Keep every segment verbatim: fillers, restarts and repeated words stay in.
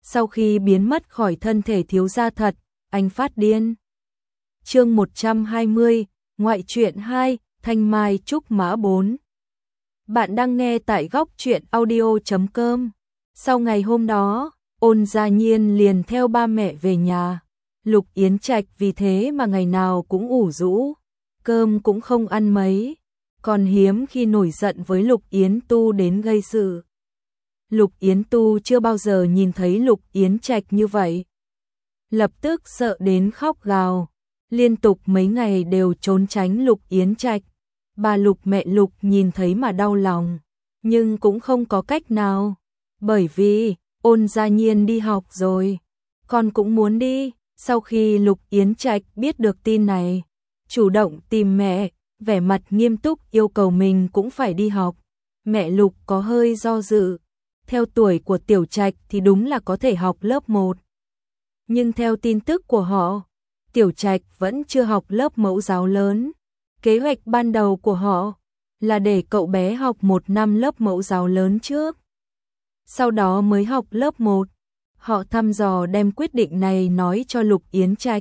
Sau khi biến mất khỏi thân thể thiếu gia thật, anh phát điên. Chương một trăm hai mươi, ngoại truyện hai, Thanh Mai Trúc Mã bốn. Bạn đang nghe tại góc truyện audio chấm com. Sau ngày hôm đó, Ôn Gia Nhiên liền theo ba mẹ về nhà. Lục Yến Trạch vì thế mà ngày nào cũng ủ rũ, cơm cũng không ăn mấy, còn hiếm khi nổi giận với Lục Yến Tu đến gây sự. Lục Yến Tu chưa bao giờ nhìn thấy Lục Yến Trạch như vậy. Lập tức sợ đến khóc gào, liên tục mấy ngày đều trốn tránh Lục Yến Trạch. Bà Lục mẹ Lục nhìn thấy mà đau lòng, nhưng cũng không có cách nào, bởi vì Ôn Gia Nhiên đi học rồi, con cũng muốn đi. Sau khi Lục Yến Trạch biết được tin này, chủ động tìm mẹ, vẻ mặt nghiêm túc yêu cầu mình cũng phải đi học. Mẹ Lục có hơi do dự, theo tuổi của Tiểu Trạch thì đúng là có thể học lớp một. Nhưng theo tin tức của họ, Tiểu Trạch vẫn chưa học lớp mẫu giáo lớn. Kế hoạch ban đầu của họ là để cậu bé học một năm lớp mẫu giáo lớn trước, sau đó mới học lớp một. Họ thăm dò đem quyết định này nói cho Lục Yến Trạch.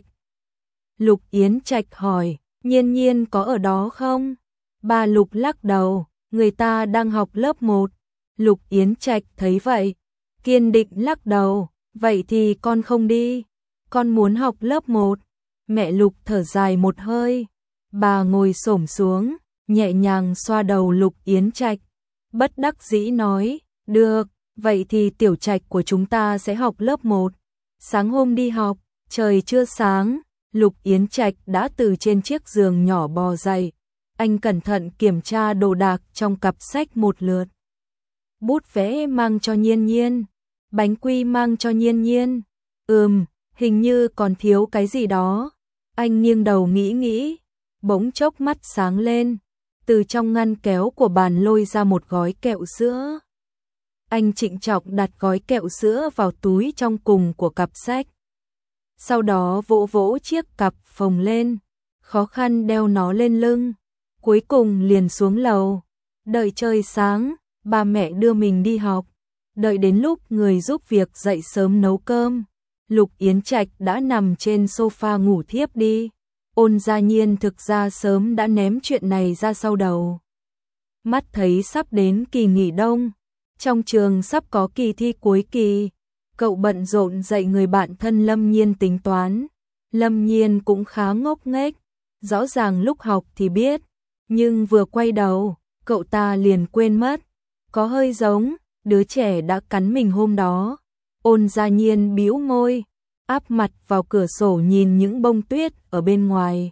Lục Yến Trạch hỏi, Nhiên Nhiên có ở đó không? Bà Lục lắc đầu, người ta đang học lớp một. Lục Yến Trạch thấy vậy, kiên định lắc đầu, vậy thì con không đi, con muốn học lớp một. Mẹ Lục thở dài một hơi, bà ngồi xổm xuống, nhẹ nhàng xoa đầu Lục Yến Trạch, bất đắc dĩ nói, được, vậy thì Tiểu Trạch của chúng ta sẽ học lớp một. Sáng hôm đi học, trời chưa sáng, Lục Yến Trạch đã từ trên chiếc giường nhỏ bò dậy. Anh cẩn thận kiểm tra đồ đạc trong cặp sách một lượt. Bút vẽ mang cho Nhiên Nhiên, bánh quy mang cho Nhiên Nhiên. Ừm, hình như còn thiếu cái gì đó. Anh nghiêng đầu nghĩ nghĩ, bỗng chốc mắt sáng lên, từ trong ngăn kéo của bàn lôi ra một gói kẹo sữa. Anh trịnh trọng đặt gói kẹo sữa vào túi trong cùng của cặp sách. Sau đó vỗ vỗ chiếc cặp phồng lên, khó khăn đeo nó lên lưng. Cuối cùng liền xuống lầu, đợi trời sáng, ba mẹ đưa mình đi học. Đợi đến lúc người giúp việc dậy sớm nấu cơm, Lục Yến Trạch đã nằm trên sofa ngủ thiếp đi. Ôn Gia Nhiên thực ra sớm đã ném chuyện này ra sau đầu. Mắt thấy sắp đến kỳ nghỉ đông, trong trường sắp có kỳ thi cuối kỳ, cậu bận rộn dạy người bạn thân Lâm Nhiên tính toán. Lâm Nhiên cũng khá ngốc nghếch, rõ ràng lúc học thì biết, nhưng vừa quay đầu, cậu ta liền quên mất, có hơi giống đứa trẻ đã cắn mình hôm đó. Ôn Gia Nhiên bĩu môi, áp mặt vào cửa sổ nhìn những bông tuyết ở bên ngoài.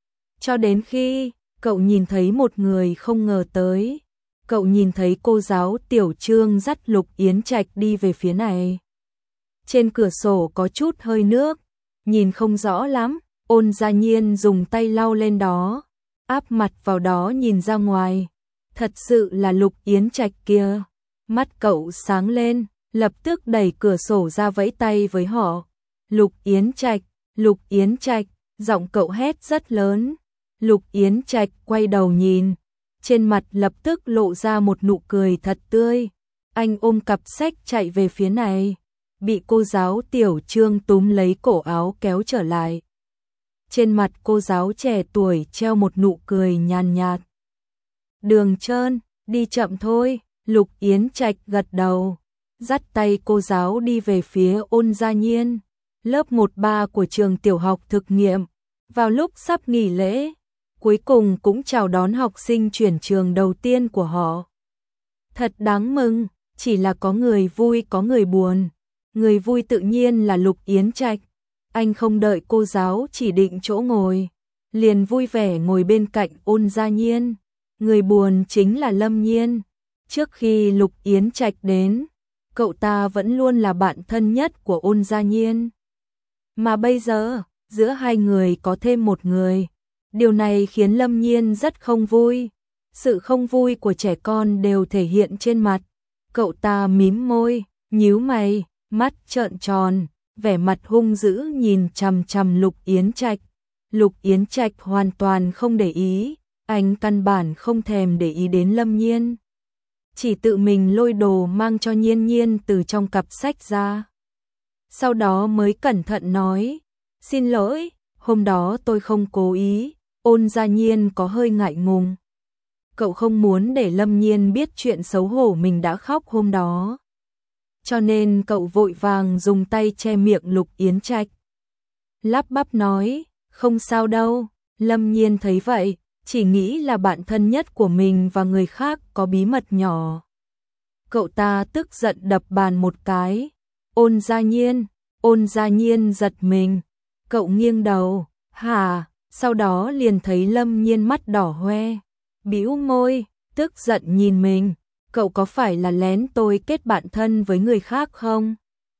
Cho đến khi cậu nhìn thấy một người không ngờ tới, cậu nhìn thấy cô giáo Tiểu Trương dắt Lục Yến Trạch đi về phía này. Trên cửa sổ có chút hơi nước, nhìn không rõ lắm. Ôn Gia Nhiên dùng tay lau lên đó, áp mặt vào đó nhìn ra ngoài. Thật sự là Lục Yến Trạch kia. Mắt cậu sáng lên, lập tức đẩy cửa sổ ra vẫy tay với họ. Lục Yến Trạch, Lục Yến Trạch, giọng cậu hét rất lớn. Lục Yến Trạch quay đầu nhìn, trên mặt lập tức lộ ra một nụ cười thật tươi. Anh ôm cặp sách chạy về phía này, bị cô giáo Tiểu Trương túm lấy cổ áo kéo trở lại. Trên mặt cô giáo trẻ tuổi treo một nụ cười nhàn nhạt. Đường trơn, đi chậm thôi. Lục Yến Trạch gật đầu, dắt tay cô giáo đi về phía Ôn Gia Nhiên, lớp một ba của trường tiểu học thực nghiệm. Vào lúc sắp nghỉ lễ, cuối cùng cũng chào đón học sinh chuyển trường đầu tiên của họ. Thật đáng mừng, chỉ là có người vui có người buồn. Người vui tự nhiên là Lục Yến Trạch. Anh không đợi cô giáo chỉ định chỗ ngồi, liền vui vẻ ngồi bên cạnh Ôn Gia Nhiên. Người buồn chính là Lâm Nhiên. Trước khi Lục Yến Trạch đến, cậu ta vẫn luôn là bạn thân nhất của Ôn Gia Nhiên. Mà bây giờ, giữa hai người có thêm một người. Điều này khiến Lâm Nhiên rất không vui. Sự không vui của trẻ con đều thể hiện trên mặt. Cậu ta mím môi, nhíu mày, mắt trợn tròn, vẻ mặt hung dữ nhìn chằm chằm Lục Yến Trạch. Lục Yến Trạch hoàn toàn không để ý, anh căn bản không thèm để ý đến Lâm Nhiên. Chỉ tự mình lôi đồ mang cho Nhiên Nhiên từ trong cặp sách ra. sau đó mới cẩn thận nói, xin lỗi, hôm đó tôi không cố ý. Ôn Gia Nhiên có hơi ngại ngùng. Cậu không muốn để Lâm Nhiên biết chuyện xấu hổ mình đã khóc hôm đó. Cho nên cậu vội vàng dùng tay che miệng Lục Yến Trạch. Lắp bắp nói, không sao đâu. Lâm Nhiên thấy vậy, chỉ nghĩ là bạn thân nhất của mình và người khác có bí mật nhỏ. Cậu ta tức giận đập bàn một cái. Ôn Gia Nhiên, Ôn Gia Nhiên giật mình. Cậu nghiêng đầu, hả? Sau đó liền thấy Lâm Nhiên mắt đỏ hoe, bĩu môi, tức giận nhìn mình. Cậu có phải là lén tôi kết bạn thân với người khác không?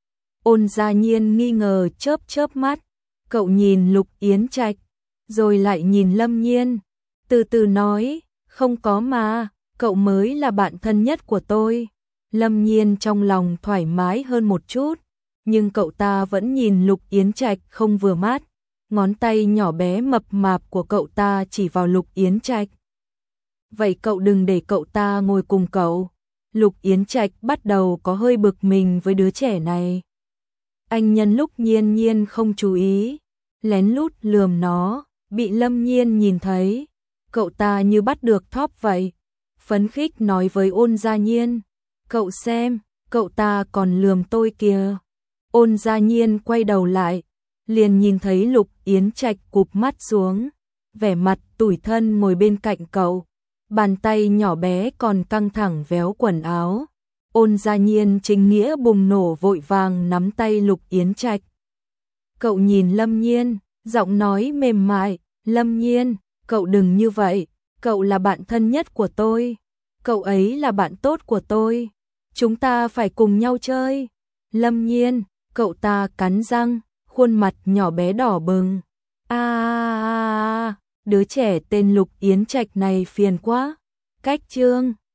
Ôn Gia Nhiên nghi ngờ chớp chớp mắt. Cậu nhìn Lục Yến Trạch, rồi lại nhìn Lâm Nhiên, từ từ nói, không có mà, cậu mới là bạn thân nhất của tôi. Lâm Nhiên trong lòng thoải mái hơn một chút, nhưng cậu ta vẫn nhìn Lục Yến Trạch không vừa mắt. Ngón tay nhỏ bé mập mạp của cậu ta chỉ vào Lục Yến Trạch. Vậy cậu đừng để cậu ta ngồi cùng cậu. Lục Yến Trạch bắt đầu có hơi bực mình với đứa trẻ này. Anh nhân lúc Nhiên Nhiên không chú ý, lén lút lườm nó, bị Lâm Nhiên nhìn thấy. Cậu ta như bắt được thóp vậy, phấn khích nói với Ôn Gia Nhiên, cậu xem, cậu ta còn lườm tôi kìa. Ôn Gia Nhiên quay đầu lại, liền nhìn thấy Lục Yến Trạch cụp mắt xuống, vẻ mặt tủi thân ngồi bên cạnh cậu, bàn tay nhỏ bé còn căng thẳng véo quần áo. Ôn Gia Nhiên chính nghĩa bùng nổ vội vàng nắm tay Lục Yến Trạch. Cậu nhìn Lâm Nhiên, giọng nói mềm mại, Lâm Nhiên, cậu đừng như vậy, cậu là bạn thân nhất của tôi, cậu ấy là bạn tốt của tôi, chúng ta phải cùng nhau chơi. Lâm Nhiên, cậu ta cắn răng, khuôn mặt nhỏ bé đỏ bừng. A à, đứa trẻ tên Lục Yến Trạch này phiền quá. Cách chương